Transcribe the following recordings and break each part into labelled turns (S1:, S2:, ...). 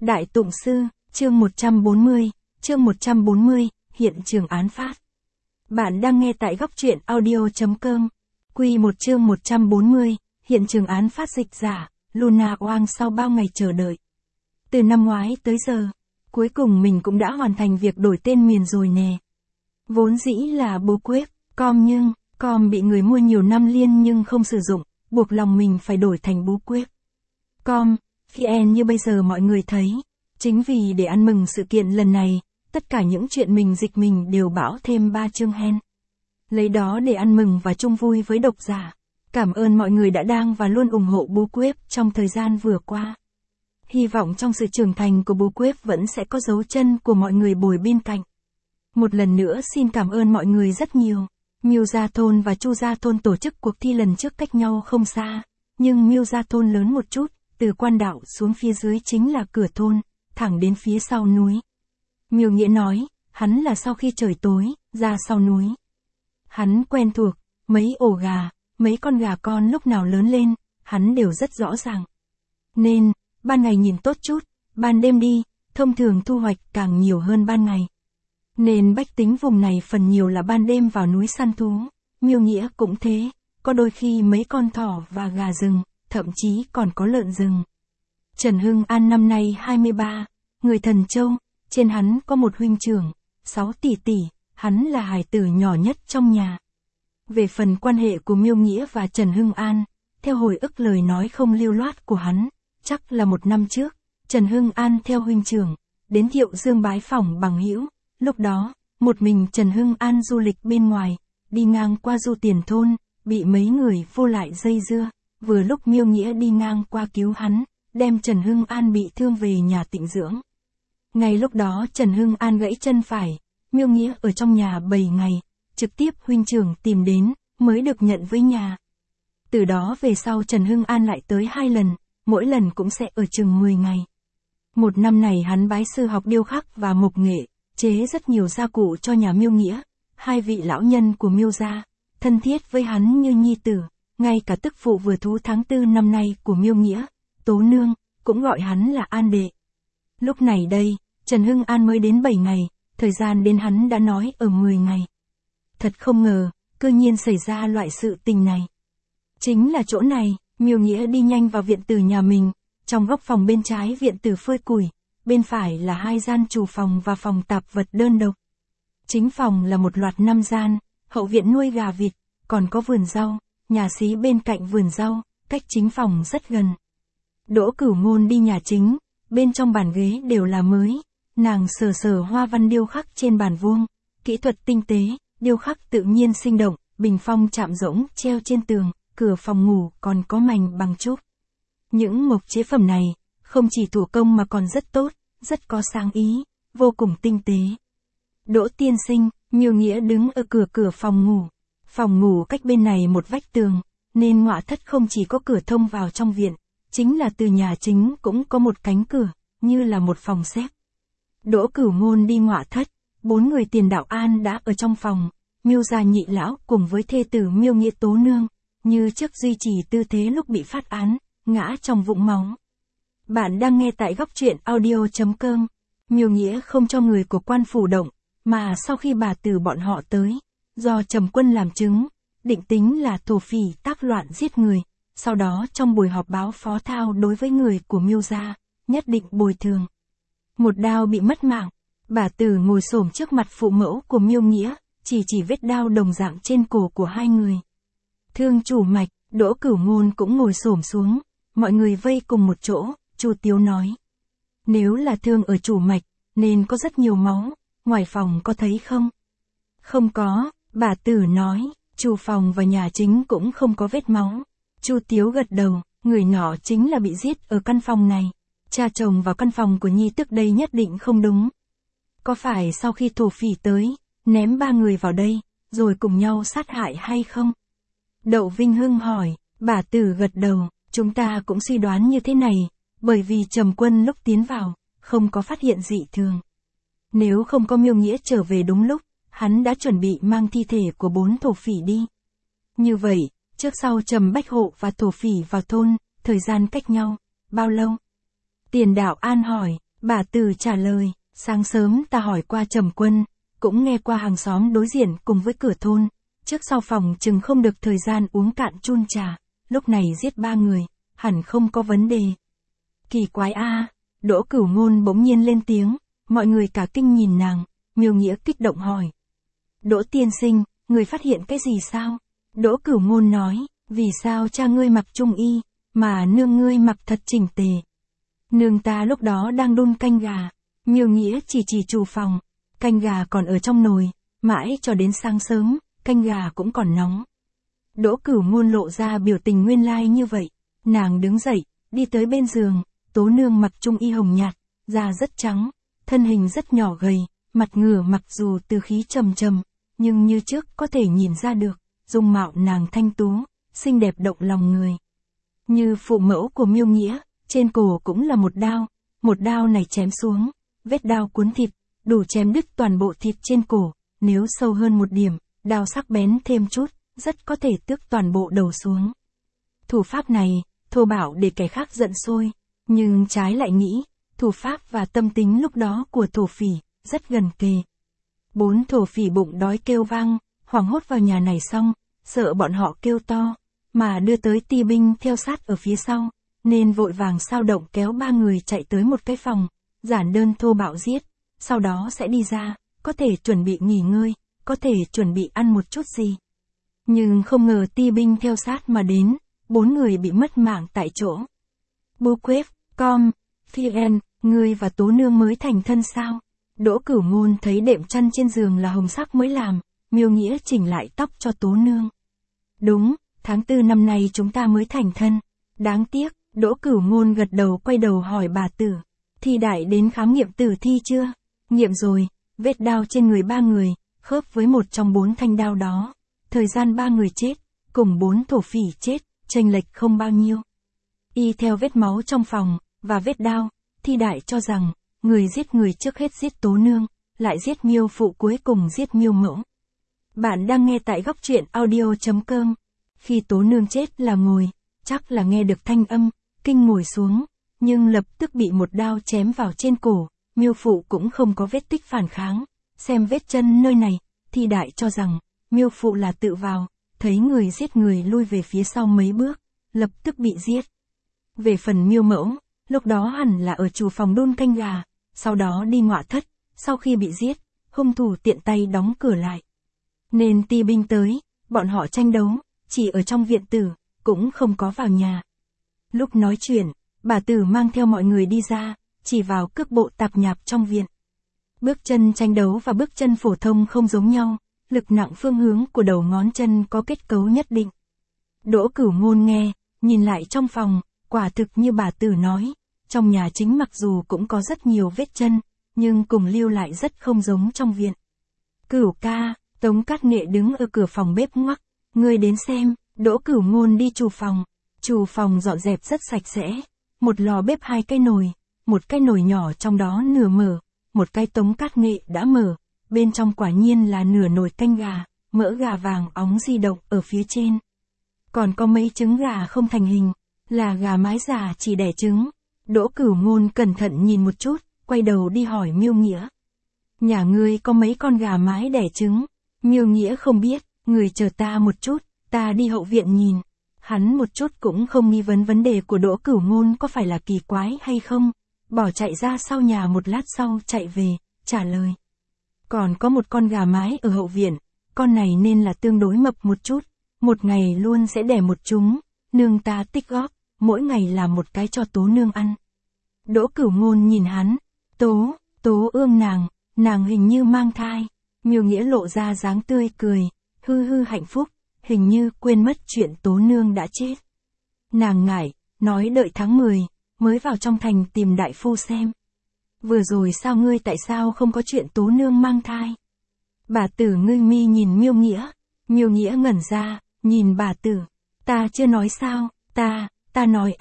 S1: Đại Tụng Sư, chương 140, chương 140, hiện trường án phát. Bạn đang nghe tại góc truyện audio.com. Quy 1 chương 140, hiện trường án phát dịch giả, Luna Wang sau bao ngày chờ đợi. Từ năm ngoái tới giờ, cuối cùng mình cũng đã hoàn thành việc đổi tên miền rồi nè. Vốn dĩ là Bookweb.com nhưng, com bị người mua nhiều năm liên nhưng không sử dụng, buộc lòng mình phải đổi thành Bookweb.com. VN như bây giờ mọi người thấy. Chính vì để ăn mừng sự kiện lần này, tất cả những chuyện mình dịch mình đều bảo thêm 3 chương hen. Lấy đó để ăn mừng và chung vui với độc giả. Cảm ơn mọi người đã đang và luôn ủng hộ Bookweb trong thời gian vừa qua. Hy vọng trong sự trưởng thành của Bookweb vẫn sẽ có dấu chân của mọi người bồi bên cạnh. Một lần nữa xin cảm ơn mọi người rất nhiều. Miêu Gia Thôn và Chu Gia Thôn tổ chức cuộc thi lần trước cách nhau không xa, nhưng Miêu Gia Thôn lớn một chút, từ quan đạo xuống phía dưới chính là cửa thôn, thẳng đến phía sau núi. Miêu Nghĩa nói, hắn là sau khi trời tối, ra sau núi. Hắn quen thuộc, mấy ổ gà, mấy con gà con lúc nào lớn lên, hắn đều rất rõ ràng. Nên, ban ngày nhìn tốt chút, ban đêm đi, thông thường thu hoạch càng nhiều hơn ban ngày. Nên bách tính vùng này phần nhiều là ban đêm vào núi săn thú, Miêu Nghĩa cũng thế, có đôi khi mấy con thỏ và gà rừng, thậm chí còn có lợn rừng. Trần Hưng An năm nay 23, người Thần Châu, trên hắn có một huynh trưởng, 6 tỷ tỷ, hắn là hài tử nhỏ nhất trong nhà. Về phần quan hệ của Miêu Nghĩa và Trần Hưng An, theo hồi ức lời nói không lưu loát của hắn, chắc là 1 năm trước, Trần Hưng An theo huynh trưởng, đến Thiệu Dương bái phỏng bằng hữu, lúc đó, một mình Trần Hưng An du lịch bên ngoài, đi ngang qua Du Tiền thôn, bị mấy người vô lại dây dưa, vừa lúc Miêu Nghĩa đi ngang qua cứu hắn, đem Trần Hưng An bị thương về nhà tịnh dưỡng. Ngay lúc đó Trần Hưng An gãy chân phải, Miêu Nghĩa ở trong nhà 7 ngày, trực tiếp huynh trưởng tìm đến, mới được nhận với nhà. Từ đó về sau Trần Hưng An lại tới 2 lần, mỗi lần cũng sẽ ở chừng 10 ngày. Một năm này hắn bái sư học điêu khắc và mộc nghệ, chế rất nhiều gia cụ cho nhà Miêu Nghĩa, 2 vị lão nhân của Miêu gia, thân thiết với hắn như nhi tử, ngay cả tức phụ vừa thú tháng 4 năm nay của Miêu Nghĩa, Tố Nương, cũng gọi hắn là An đệ. Lúc này đây, Trần Hưng An mới đến 7 ngày, thời gian đến hắn đã nói ở 10 ngày. Thật không ngờ, cơ nhiên xảy ra loại sự tình này. Chính là chỗ này, Miêu Nghĩa đi nhanh vào viện tử nhà mình, trong góc phòng bên trái viện tử phơi củi, bên phải là 2 gian chủ phòng và phòng tạp vật đơn độc. Chính phòng là một loạt 5 gian, hậu viện nuôi gà vịt, còn có vườn rau, nhà xí bên cạnh vườn rau, cách chính phòng rất gần. Đỗ Cửu Ngôn đi nhà chính, bên trong bàn ghế đều là mới, nàng sờ sờ hoa văn điêu khắc trên bàn vuông, kỹ thuật tinh tế, điêu khắc tự nhiên sinh động, bình phong chạm rỗng treo trên tường, cửa phòng ngủ còn có mành bằng trúc. Những mộc chế phẩm này, không chỉ thủ công mà còn rất tốt, rất có sáng ý, vô cùng tinh tế. Đỗ tiên sinh, Miêu Nghĩa đứng ở cửa phòng ngủ. Phòng ngủ cách bên này một vách tường, nên ngoại thất không chỉ có cửa thông vào trong viện, chính là từ nhà chính cũng có một cánh cửa, như là một phòng xếp. Đỗ Cửu Ngôn đi ngoại thất, 4 người Tiền Đạo An đã ở trong phòng, Miêu gia nhị lão cùng với thê tử Miêu Nghĩa Tố Nương, như trước duy trì tư thế lúc bị phát án, ngã trong vũng máu. Bạn đang nghe tại góc truyện audio.com. Miêu Nghĩa không cho người của quan phủ động, mà sau khi bà tử bọn họ tới, do Trầm Quân làm chứng, định tính là thổ phỉ tác loạn giết người, sau đó trong buổi họp báo phó thao đối với người của Miêu gia, nhất định bồi thường. Một đao bị mất mạng, bà tử ngồi xổm trước mặt phụ mẫu của Miêu Nghĩa, chỉ vết đao đồng dạng trên cổ của 2 người. Thương chủ mạch, Đỗ Cửu Ngôn cũng ngồi xổm xuống, mọi người vây cùng một chỗ, Chu Tiếu nói. Nếu là thương ở chủ mạch, nên có rất nhiều máu, ngoài phòng có thấy không? Không có, bà tử nói, chủ phòng và nhà chính cũng không có vết máu. Chu Tiếu gật đầu, người nọ chính là bị giết ở căn phòng này. Cha chồng vào căn phòng của nhi tức đây nhất định không đúng. Có phải sau khi thổ phỉ tới, ném 3 người vào đây, rồi cùng nhau sát hại hay không? Đậu Vinh Hưng hỏi, bà tử gật đầu, chúng ta cũng suy đoán như thế này, bởi vì Trầm Quân lúc tiến vào, không có phát hiện dị thường. Nếu không có Miêu Nghĩa trở về đúng lúc, hắn đã chuẩn bị mang thi thể của 4 thổ phỉ đi. Như vậy, trước sau Trầm Bách Hộ và thổ phỉ vào thôn, thời gian cách nhau, bao lâu? Tiền Đạo An hỏi, Bà Tử trả lời, sáng sớm ta hỏi qua Trầm Quân, cũng nghe qua hàng xóm đối diện cùng với cửa thôn, trước sau phòng chừng không được thời gian uống cạn chun trà, lúc này giết 3 người, hẳn không có vấn đề. Kỳ quái a, Đỗ Cửu Ngôn bỗng nhiên lên tiếng, mọi người cả kinh nhìn nàng, Miêu Nghĩa kích động hỏi. Đỗ tiên sinh, người phát hiện cái gì sao? Đỗ Cửu Ngôn nói, vì sao cha ngươi mặc trung y, mà nương ngươi mặc thật chỉnh tề. Nương ta lúc đó đang đun canh gà, Miêu Nghĩa chỉ trù phòng, canh gà còn ở trong nồi, mãi cho đến sáng sớm, canh gà cũng còn nóng. Đỗ Cửu Ngôn lộ ra biểu tình nguyên lai như vậy, nàng đứng dậy, đi tới bên giường, Tố nương mặc trung y hồng nhạt, da rất trắng, thân hình rất nhỏ gầy, mặt ngửa mặc dù từ khí trầm trầm, nhưng như trước có thể nhìn ra được, dung mạo nàng thanh tú, xinh đẹp động lòng người. Như phụ mẫu của Miêu Nghĩa, trên cổ cũng là một đao này chém xuống, vết đao cuốn thịt, đủ chém đứt toàn bộ thịt trên cổ, nếu sâu hơn một điểm, đao sắc bén thêm chút, rất có thể tước toàn bộ đầu xuống. Thủ pháp này, thô bạo để kẻ khác giận sôi, nhưng trái lại nghĩ, thủ pháp và tâm tính lúc đó của thổ phỉ, rất gần kề. 4 thổ phỉ bụng đói kêu vang, hoảng hốt vào nhà này xong, sợ bọn họ kêu to, mà đưa tới ti binh theo sát ở phía sau, nên vội vàng sao động kéo 3 người chạy tới một cái phòng, giản đơn thô bạo giết, sau đó sẽ đi ra, có thể chuẩn bị nghỉ ngơi, có thể chuẩn bị ăn một chút gì. Nhưng không ngờ ti binh theo sát mà đến, 4 người bị mất mạng tại chỗ. Buquet, Phiên, ngươi và Tố nương mới thành thân sao? Đỗ Cửu Ngôn thấy đệm chăn trên giường là hồng sắc mới làm, Miêu Nghĩa chỉnh lại tóc cho Tố nương. Đúng, tháng 4 năm nay chúng ta mới thành thân. Đáng tiếc, Đỗ Cửu Ngôn gật đầu quay đầu hỏi bà Tử. Thi đại đến khám nghiệm tử thi chưa? Nghiệm rồi, vết đao trên người 3 người, khớp với một trong 4 thanh đao đó. Thời gian 3 người chết, cùng 4 thổ phỉ chết, chênh lệch không bao nhiêu. Y theo vết máu trong phòng, và vết đao, thi đại cho rằng, người giết người trước hết giết Tố nương, lại giết Miêu phụ cuối cùng giết Miêu mẫu. Bạn đang nghe tại góc truyện audio.com. Khi Tố nương chết là ngồi, chắc là nghe được thanh âm, kinh ngồi xuống, nhưng lập tức bị một đao chém vào trên cổ, Miêu phụ cũng không có vết tích phản kháng. Xem vết chân nơi này, thi đại cho rằng, Miêu phụ là tự vào, thấy người giết người lui về phía sau mấy bước, lập tức bị giết. Về phần Miêu mẫu, lúc đó hẳn là ở chủ phòng đun canh gà, sau đó đi ngọa thất, sau khi bị giết, hung thủ tiện tay đóng cửa lại. Nên ti binh tới, bọn họ tranh đấu, chỉ ở trong viện tử, cũng không có vào nhà. Lúc nói chuyện, bà Tử mang theo mọi người đi ra, chỉ vào cước bộ tạp nhạp trong viện. Bước chân tranh đấu và bước chân phổ thông không giống nhau, lực nặng phương hướng của đầu ngón chân có kết cấu nhất định. Đỗ Cửu Ngôn nghe, nhìn lại trong phòng, quả thực như bà Tử nói, trong nhà chính mặc dù cũng có rất nhiều vết chân, nhưng cùng lưu lại rất không giống trong viện. Cửu ca, Tống Cát Nghệ đứng ở cửa phòng bếp ngoắc, ngươi đến xem. Đỗ Cửu Ngôn đi chủ phòng dọn dẹp rất sạch sẽ, một lò bếp 2 cái nồi, một cái nồi nhỏ trong đó nửa mở, một cái Tống Cát Nghệ đã mở, bên trong quả nhiên là nửa nồi canh gà, mỡ gà vàng óng di động ở phía trên. Còn có mấy trứng gà không thành hình, là gà mái già chỉ đẻ trứng. Đỗ Cửu Ngôn cẩn thận nhìn một chút, quay đầu đi hỏi Miêu Nghĩa. Nhà ngươi có mấy con gà mái đẻ trứng? Miêu Nghĩa không biết, người chờ ta một chút, ta đi hậu viện nhìn. Hắn một chút cũng không nghi vấn đề của Đỗ Cửu Ngôn có phải là kỳ quái hay không, bỏ chạy ra sau nhà một lát sau chạy về, trả lời. Còn có một con gà mái ở hậu viện, con này nên là tương đối mập một chút, một ngày luôn sẽ đẻ một trứng, nương ta tích góp, mỗi ngày làm một cái cho Tố nương ăn. Đỗ Cửu Ngôn nhìn hắn, Tố ương nàng hình như mang thai. Miêu Nghĩa lộ ra dáng tươi cười, hư hạnh phúc, hình như quên mất chuyện Tố nương đã chết. Nàng ngại, nói đợi tháng 10, mới vào trong thành tìm đại phu xem. Vừa rồi sao ngươi tại sao không có chuyện Tố nương mang thai? Bà Tử ngưng mi nhìn Miêu Nghĩa ngẩn ra, nhìn bà Tử. Ta chưa nói sao, ta nói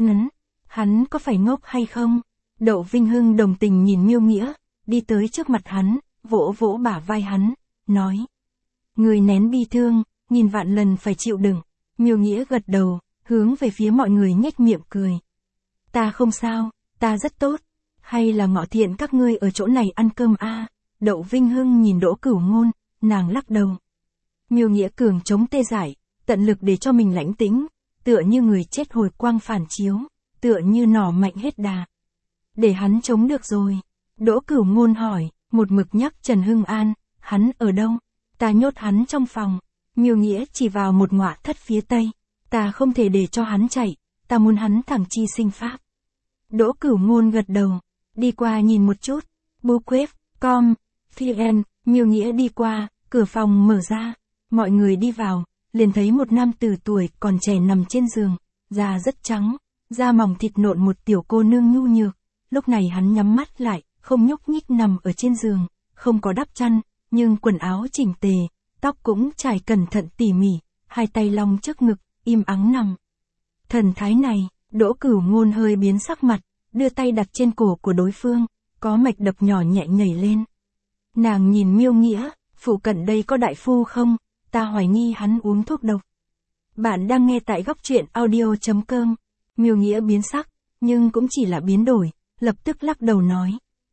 S1: hắn có phải ngốc hay không? Đậu Vinh Hưng đồng tình nhìn Miêu Nghĩa, đi tới trước mặt hắn, vỗ bả vai hắn, nói. Người nén bi thương, nghìn vạn lần phải chịu đựng. Miêu Nghĩa gật đầu, hướng về phía mọi người nhếch miệng cười. Ta không sao, ta rất tốt. Hay là Ngọ Thiện các ngươi ở chỗ này ăn cơm a? Đậu Vinh Hưng nhìn Đỗ Cửu Ngôn, nàng lắc đầu. Miêu Nghĩa cường chống tê dại, tận lực để cho mình lãnh tĩnh, tựa như người chết hồi quang phản chiếu, tựa như nỏ mạnh hết đà. Để hắn chống được rồi. Đỗ Cửu Ngôn hỏi, một mực nhắc Trần Hưng An, hắn ở đâu? Ta nhốt hắn trong phòng. Miêu Nghĩa chỉ vào một ngọa thất phía tây. Ta không thể để cho hắn chạy, ta muốn hắn thẳng chi sinh pháp. Đỗ Cửu Ngôn gật đầu, đi qua nhìn một chút. Bookquest.com, VN, Miêu Nghĩa đi qua, cửa phòng mở ra. Mọi người đi vào, liền thấy một nam tử tuổi còn trẻ nằm trên giường, da rất trắng, da mỏng thịt nộn, một tiểu cô nương nhu nhược. Lúc này hắn nhắm mắt lại, không nhúc nhích nằm ở trên giường, không có đắp chăn, nhưng quần áo chỉnh tề, tóc cũng trải cẩn thận tỉ mỉ, hai tay long trước ngực, im ắng nằm. Thần thái này, Đỗ Cửu Ngôn hơi biến sắc mặt, đưa tay đặt trên cổ của đối phương, có mạch đập nhỏ nhẹ nhảy lên. Nàng nhìn Miêu Nghĩa, phụ cận đây có đại phu không? Ta hoài nghi hắn uống thuốc độc. Bạn đang nghe tại góc truyện audio.com. Miêu Nghĩa biến sắc, nhưng cũng chỉ là biến đổi, lập tức lắc đầu nói.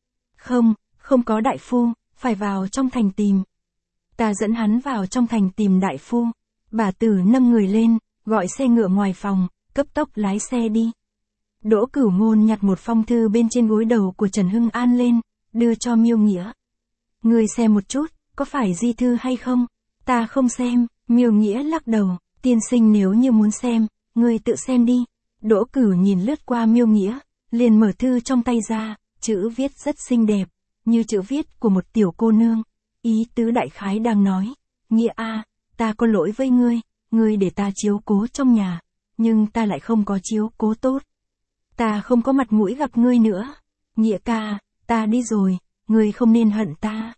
S1: Không có đại phu, phải vào trong thành tìm. Ta dẫn hắn vào trong thành tìm đại phu. Bà Tử nâng người lên, gọi xe ngựa ngoài phòng, cấp tốc lái xe đi. Đỗ Cửu Ngôn nhặt một phong thư bên trên gối đầu của Trần Hưng An lên, đưa cho Miêu Nghĩa. Ngươi xem một chút, có phải di thư hay không? Ta không xem. Miêu Nghĩa lắc đầu, tiên sinh nếu như muốn xem, ngươi tự xem đi. Đỗ Cửu nhìn lướt qua Miêu Nghĩa, liền mở thư trong tay ra, chữ viết rất xinh đẹp, như chữ viết của một tiểu cô nương. Ý tứ đại khái đang nói, Nghĩa a, ta có lỗi với ngươi để ta chiếu cố trong nhà, nhưng ta lại không có chiếu cố tốt. Ta không có mặt mũi gặp ngươi nữa. Nghĩa ca, ta đi rồi, ngươi không nên hận ta.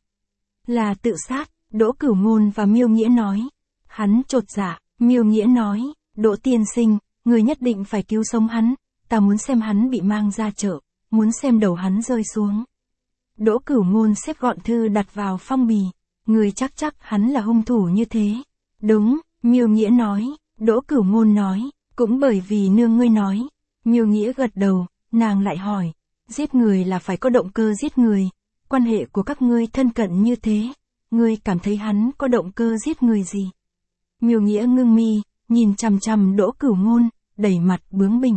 S1: Là tự sát, Đỗ Cửu Ngôn và Miêu Nghĩa nói. Hắn chột dạ, Miêu Nghĩa nói, Đỗ tiên sinh, ngươi nhất định phải cứu sống hắn, ta muốn xem hắn bị mang ra chợ, muốn xem đầu hắn rơi xuống. Đỗ Cửu Ngôn xếp gọn thư đặt vào phong bì, ngươi chắc hắn là hung thủ như thế. Đúng, Miêu Nghĩa nói. Đỗ Cửu Ngôn nói, cũng bởi vì nương ngươi nói. Miêu Nghĩa gật đầu, nàng lại hỏi, giết người là phải có động cơ giết người, quan hệ của các ngươi thân cận như thế, ngươi cảm thấy hắn có động cơ giết người gì? Miêu Nghĩa ngưng mi, nhìn chằm chằm Đỗ Cửu Ngôn, đầy mặt bướng bỉnh.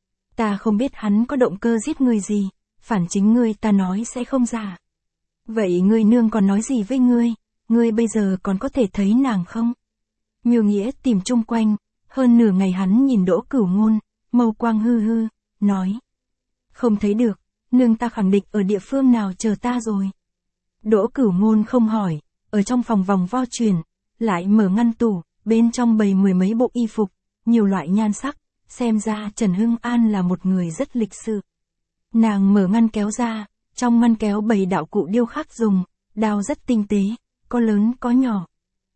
S1: Ta không biết hắn có động cơ giết người gì, phản chính ngươi ta nói sẽ không giả. Vậy ngươi nương còn nói gì với ngươi bây giờ còn có thể thấy nàng không? Miêu Nghĩa tìm chung quanh, hơn nửa ngày hắn nhìn Đỗ Cửu Ngôn, mâu quang hư hư, nói. Không thấy được, nương ta khẳng định ở địa phương nào chờ ta rồi. Đỗ Cửu Ngôn không hỏi, ở trong phòng vòng vo chuyển, lại mở ngăn tủ, bên trong bày mười mấy bộ y phục, nhiều loại nhan sắc, xem ra Trần Hưng An là một người rất lịch sự. Nàng mở ngăn kéo ra, trong ngăn kéo bày đạo cụ điêu khắc dùng, đao rất tinh tế, có lớn có nhỏ.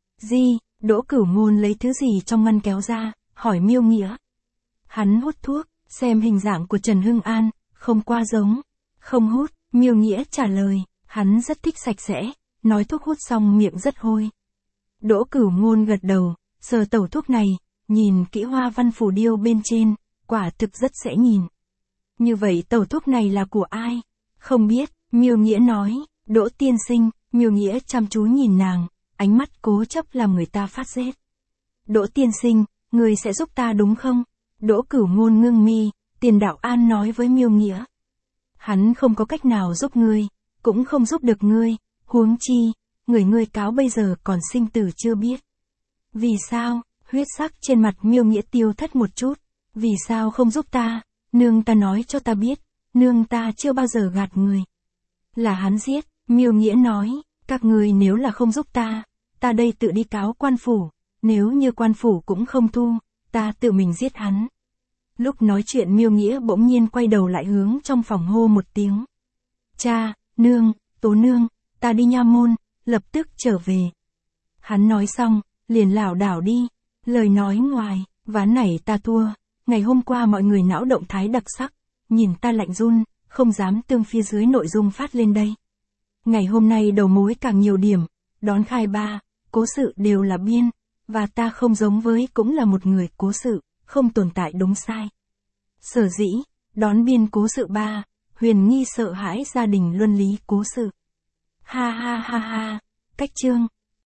S1: Đỗ Cửu Ngôn lấy thứ gì trong ngăn kéo ra, hỏi Miêu Nghĩa. Hắn hút thuốc, xem hình dạng của Trần Hưng An, không qua giống. Không hút, Miêu Nghĩa trả lời, hắn rất thích sạch sẽ, nói thuốc hút xong miệng rất hôi. Đỗ Cửu Ngôn gật đầu, sờ tẩu thuốc này, nhìn kỹ hoa văn phù điêu bên trên, quả thực rất dễ nhìn. Như vậy tẩu thuốc này là của ai? Không biết, Miêu Nghĩa nói. Đỗ tiên sinh. Miêu Nghĩa chăm chú nhìn nàng, ánh mắt cố chấp làm người ta phát rét. Đỗ tiên sinh, người sẽ giúp ta đúng không? Đỗ Cửu Ngôn ngưng mi, Tiền Đạo An nói với Miêu Nghĩa. Hắn không có cách nào giúp ngươi, cũng không giúp được ngươi, huống chi, ngươi cáo bây giờ còn sinh tử chưa biết. Vì sao? Huyết sắc trên mặt Miêu Nghĩa tiêu thất một chút. Vì sao không giúp ta? Nương ta nói cho ta biết, nương ta chưa bao giờ gạt người. Là hắn giết, Miêu Nghĩa nói, các ngươi nếu là không giúp ta đây tự đi cáo quan phủ, nếu như quan phủ cũng không thu, ta tự mình giết hắn. Lúc nói chuyện Miêu Nghĩa bỗng nhiên quay đầu lại hướng trong phòng hô một tiếng. Cha, nương, Tố nương, ta đi nha môn, lập tức trở về. Hắn nói xong, liền lảo đảo đi, lời nói ngoài, ván này ta thua, ngày hôm qua mọi người não động thái đặc sắc, nhìn ta lạnh run, không dám tương phía dưới nội dung phát lên đây. Ngày hôm nay đầu mối càng nhiều điểm, đón khai 3, cố sự đều là biên, và ta không giống với cũng là một người cố sự, không tồn tại đúng sai. Sở dĩ, đón biên cố sự 3, Huyền nghi sợ hãi gia đình luân lý cố sự. Ha ha ha ha, cách chương.